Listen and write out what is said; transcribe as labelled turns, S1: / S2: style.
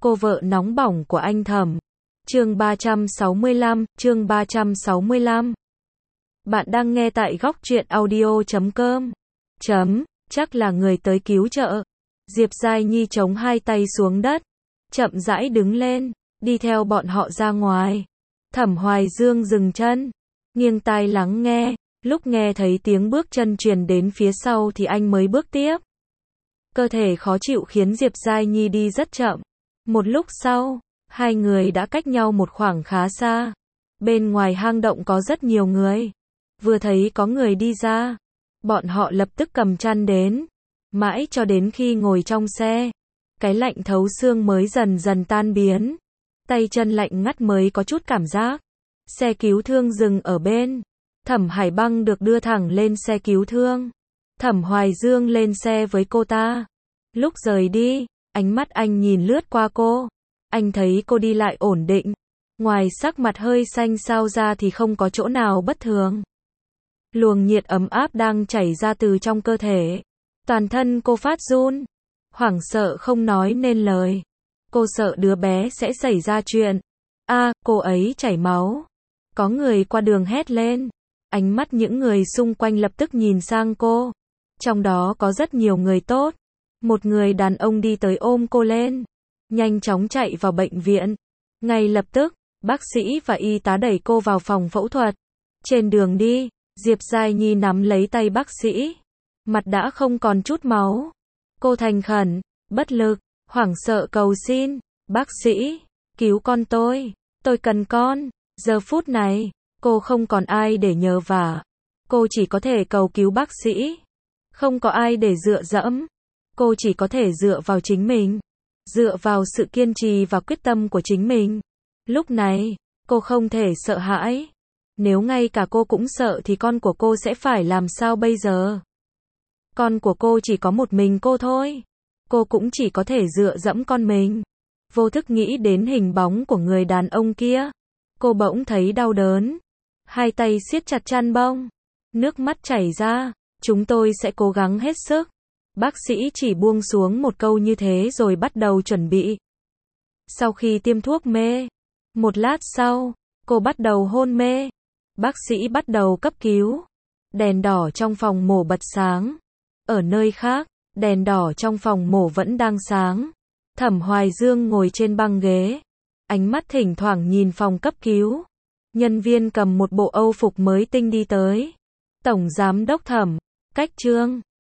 S1: Cô vợ nóng bỏng của anh Thẩm. Chương 365, chương 365. Bạn đang nghe tại góc truyện audio.com. Chắc là người tới cứu trợ. Diệp Giai Nhi chống hai tay xuống đất, chậm rãi đứng lên, đi theo bọn họ ra ngoài. Thẩm Hoài Dương dừng chân, nghiêng tai lắng nghe, lúc nghe thấy tiếng bước chân truyền đến phía sau thì anh mới bước tiếp. Cơ thể khó chịu khiến Diệp Giai Nhi đi rất chậm. Một lúc sau, hai người đã cách nhau một khoảng khá xa. Bên ngoài hang động có rất nhiều người. Vừa thấy có người đi ra, bọn họ lập tức cầm chăn đến. Mãi cho đến khi ngồi trong xe, cái lạnh thấu xương mới dần dần tan biến. Tay chân lạnh ngắt mới có chút cảm giác. Xe cứu thương dừng ở bên. Thẩm Hải Băng được đưa thẳng lên xe cứu thương. Thẩm Hoài Dương lên xe với cô ta. Lúc rời đi, ánh mắt anh nhìn lướt qua cô. Anh thấy cô đi lại ổn định. Ngoài sắc mặt hơi xanh xao ra thì không có chỗ nào bất thường. Luồng nhiệt ấm áp đang chảy ra từ trong cơ thể. Toàn thân cô phát run. Hoảng sợ không nói nên lời. Cô sợ đứa bé sẽ xảy ra chuyện. Cô ấy chảy máu. Có người qua đường hét lên. Ánh mắt những người xung quanh lập tức nhìn sang cô. Trong đó có rất nhiều người tốt. Một người đàn ông đi tới ôm cô lên. Nhanh chóng chạy vào bệnh viện. Ngay lập tức, bác sĩ và y tá đẩy cô vào phòng phẫu thuật. Trên đường đi, Diệp Giai Nhi nắm lấy tay bác sĩ. Mặt đã không còn chút máu. Cô thành khẩn, bất lực, hoảng sợ cầu xin. Bác sĩ, cứu con tôi cần con. Giờ phút này, cô không còn ai để nhờ vả. Cô chỉ có thể cầu cứu bác sĩ. Không có ai để dựa dẫm. Cô chỉ có thể dựa vào chính mình. Dựa vào sự kiên trì và quyết tâm của chính mình. Lúc này, cô không thể sợ hãi. Nếu ngay cả cô cũng sợ thì con của cô sẽ phải làm sao bây giờ? Con của cô chỉ có một mình cô thôi. Cô cũng chỉ có thể dựa dẫm con mình. Vô thức nghĩ đến hình bóng của người đàn ông kia. Cô bỗng thấy đau đớn. Hai tay siết chặt chăn bông. Nước mắt chảy ra. Chúng tôi sẽ cố gắng hết sức. Bác sĩ chỉ buông xuống một câu như thế rồi bắt đầu chuẩn bị. Sau khi tiêm thuốc mê, một lát sau, cô bắt đầu hôn mê. Bác sĩ bắt đầu cấp cứu. Đèn đỏ trong phòng mổ bật sáng. Ở nơi khác, đèn đỏ trong phòng mổ vẫn đang sáng. Thẩm Hoài Dương ngồi trên băng ghế. Ánh mắt thỉnh thoảng nhìn phòng cấp cứu. Nhân viên cầm một bộ âu phục mới tinh đi tới. Tổng giám đốc Thẩm, Cách Trương.